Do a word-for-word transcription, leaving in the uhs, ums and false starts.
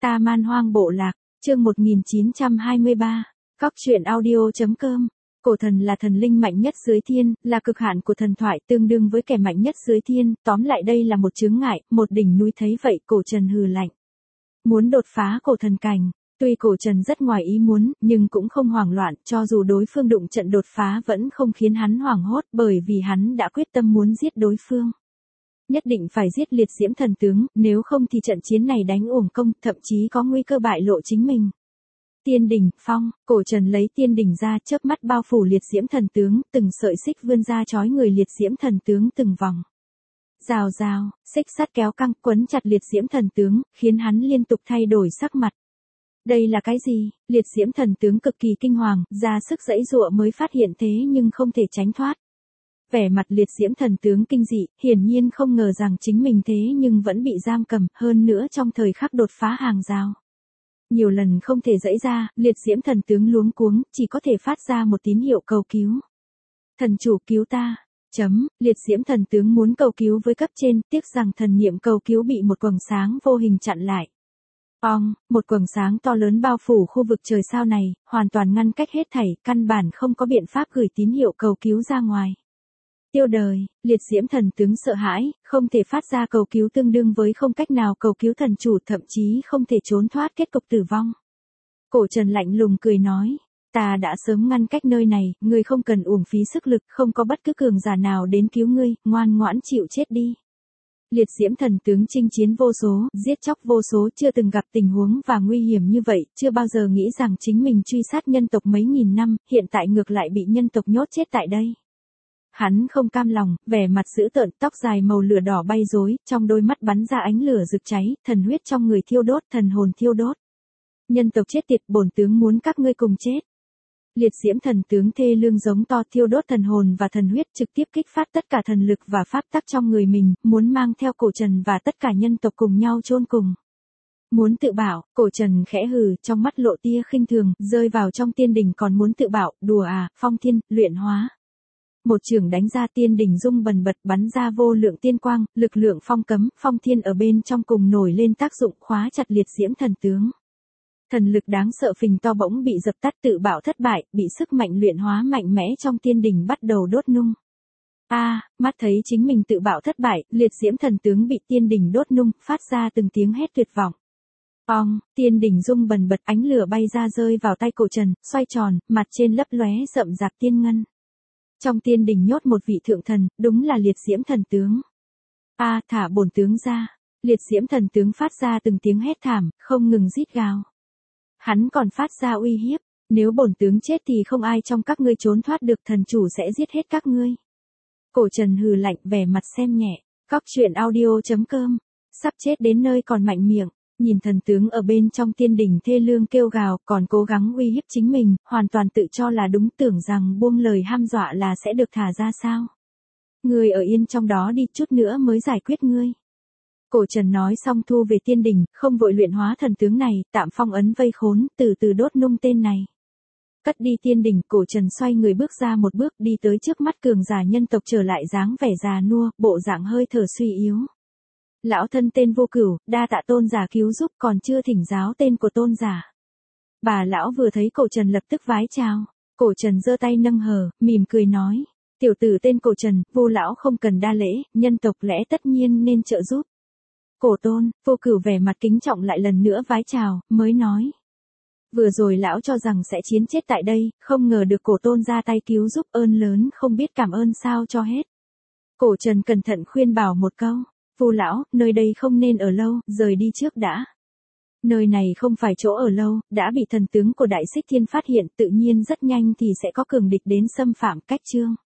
Ta Man Hoang Bộ Lạc, chương một nghìn chín trăm hai mươi ba, Cóc truyện audio chấm com. Cổ thần là thần linh mạnh nhất dưới thiên, là cực hạn của thần thoại, tương đương với kẻ mạnh nhất dưới thiên, tóm lại đây là một chướng ngại, một đỉnh núi. Thấy vậy cổ trần hừ lạnh. Muốn đột phá cổ thần cảnh, tuy cổ trần rất ngoài ý muốn, nhưng cũng không hoảng loạn, cho dù đối phương đụng trận đột phá vẫn không khiến hắn hoảng hốt, bởi vì hắn đã quyết tâm muốn giết đối phương. Nhất định phải giết liệt diễm thần tướng, nếu không thì trận chiến này đánh uổng công, thậm chí có nguy cơ bại lộ chính mình. Tiên đỉnh, phong, cổ trần lấy tiên đỉnh ra, chớp mắt bao phủ liệt diễm thần tướng, từng sợi xích vươn ra trói người liệt diễm thần tướng từng vòng. Rào rào, xích sắt kéo căng quấn chặt liệt diễm thần tướng, khiến hắn liên tục thay đổi sắc mặt. Đây là cái gì? Liệt diễm thần tướng cực kỳ kinh hoàng, ra sức giãy giụa mới phát hiện thế nhưng không thể tránh thoát. Vẻ mặt liệt diễm thần tướng kinh dị, hiển nhiên không ngờ rằng chính mình thế nhưng vẫn bị giam cầm, hơn nữa trong thời khắc đột phá hàng rào. Nhiều lần không thể giãy ra, liệt diễm thần tướng luống cuống, chỉ có thể phát ra một tín hiệu cầu cứu. Thần chủ cứu ta. Chấm, liệt diễm thần tướng muốn cầu cứu với cấp trên, tiếc rằng thần niệm cầu cứu bị một quầng sáng vô hình chặn lại. Ong, một quầng sáng to lớn bao phủ khu vực trời sao này, hoàn toàn ngăn cách hết thảy, căn bản không có biện pháp gửi tín hiệu cầu cứu ra ngoài. Tiêu đời, liệt diễm thần tướng sợ hãi, không thể phát ra cầu cứu tương đương với không cách nào cầu cứu thần chủ, thậm chí không thể trốn thoát kết cục tử vong. Cổ trần lạnh lùng cười nói, ta đã sớm ngăn cách nơi này, ngươi không cần uổng phí sức lực, không có bất cứ cường giả nào đến cứu ngươi, ngoan ngoãn chịu chết đi. Liệt diễm thần tướng chinh chiến vô số, giết chóc vô số, chưa từng gặp tình huống và nguy hiểm như vậy, chưa bao giờ nghĩ rằng chính mình truy sát nhân tộc mấy nghìn năm, hiện tại ngược lại bị nhân tộc nhốt chết tại đây. Hắn không cam lòng, vẻ mặt dữ tợn, tóc dài màu lửa đỏ bay rối, trong đôi mắt bắn ra ánh lửa rực cháy, thần huyết trong người thiêu đốt, thần hồn thiêu đốt. Nhân tộc chết tiệt, bổn tướng muốn các ngươi cùng chết. Liệt diễm thần tướng thê lương giống to, thiêu đốt thần hồn và thần huyết, trực tiếp kích phát tất cả thần lực và pháp tắc trong người mình, muốn mang theo cổ trần và tất cả nhân tộc cùng nhau chôn cùng. Muốn tự bảo, cổ trần khẽ hừ, trong mắt lộ tia khinh thường, rơi vào trong tiên đỉnh còn muốn tự bảo, đùa à, phong thiên, luyện hóa. Một chưởng đánh ra, tiên đỉnh rung bần bật, bắn ra vô lượng tiên quang, lực lượng phong cấm, phong thiên ở bên trong cùng nổi lên tác dụng, khóa chặt liệt diễm thần tướng. Thần lực đáng sợ phình to bỗng bị dập tắt, tự bảo thất bại, bị sức mạnh luyện hóa mạnh mẽ trong tiên đỉnh bắt đầu đốt nung. A, à, mắt thấy chính mình tự bảo thất bại, liệt diễm thần tướng bị tiên đỉnh đốt nung, phát ra từng tiếng hét tuyệt vọng. Ong, tiên đỉnh rung bần bật, ánh lửa bay ra rơi vào tay cổ trần, xoay tròn, mặt trên lấp lóe rậm rạp tiên ngân. Trong tiên đỉnh nhốt một vị thượng thần, đúng là liệt diễm thần tướng. A, à, thả bổn tướng ra. Liệt diễm thần tướng phát ra từng tiếng hét thảm, không ngừng rít gào. Hắn còn phát ra uy hiếp, nếu bổn tướng chết thì không ai trong các ngươi trốn thoát được, thần chủ sẽ giết hết các ngươi. Cổ trần hừ lạnh, vẻ mặt xem nhẹ. Cóc truyện audio chấm com. Sắp chết đến nơi còn mạnh miệng, nhìn thần tướng ở bên trong tiên đỉnh thê lương kêu gào, còn cố gắng uy hiếp chính mình, hoàn toàn tự cho là đúng, tưởng rằng buông lời hăm dọa là sẽ được thả ra sao. Ngươi ở yên trong đó đi, chút nữa mới giải quyết ngươi. Cổ trần nói xong thu về tiên đỉnh, không vội luyện hóa thần tướng này, tạm phong ấn vây khốn, từ từ đốt nung tên này. Cất đi tiên đỉnh, cổ trần xoay người bước ra một bước, đi tới trước mắt cường giả nhân tộc, trở lại dáng vẻ già nua, bộ dạng hơi thở suy yếu. Lão thân tên Vô Cửu, đa tạ tôn giả cứu giúp, còn chưa thỉnh giáo tên của tôn giả. Bà lão vừa thấy cổ trần lập tức vái chào. Cổ trần giơ tay nâng hờ, mỉm cười nói, tiểu tử tên cổ trần, Vô lão không cần đa lễ, nhân tộc lẽ tất nhiên nên trợ giúp. Cổ tôn, Vô Cửu vẻ mặt kính trọng lại lần nữa vái chào, mới nói. Vừa rồi lão cho rằng sẽ chiến chết tại đây, không ngờ được cổ tôn ra tay cứu giúp, ơn lớn không biết cảm ơn sao cho hết. Cổ trần cẩn thận khuyên bảo một câu. Vô lão, nơi đây không nên ở lâu, rời đi trước đã. Nơi này không phải chỗ ở lâu, đã bị thần tướng của Đại Xích Thiên phát hiện, tự nhiên rất nhanh thì sẽ có cường địch đến xâm phạm, cách chương.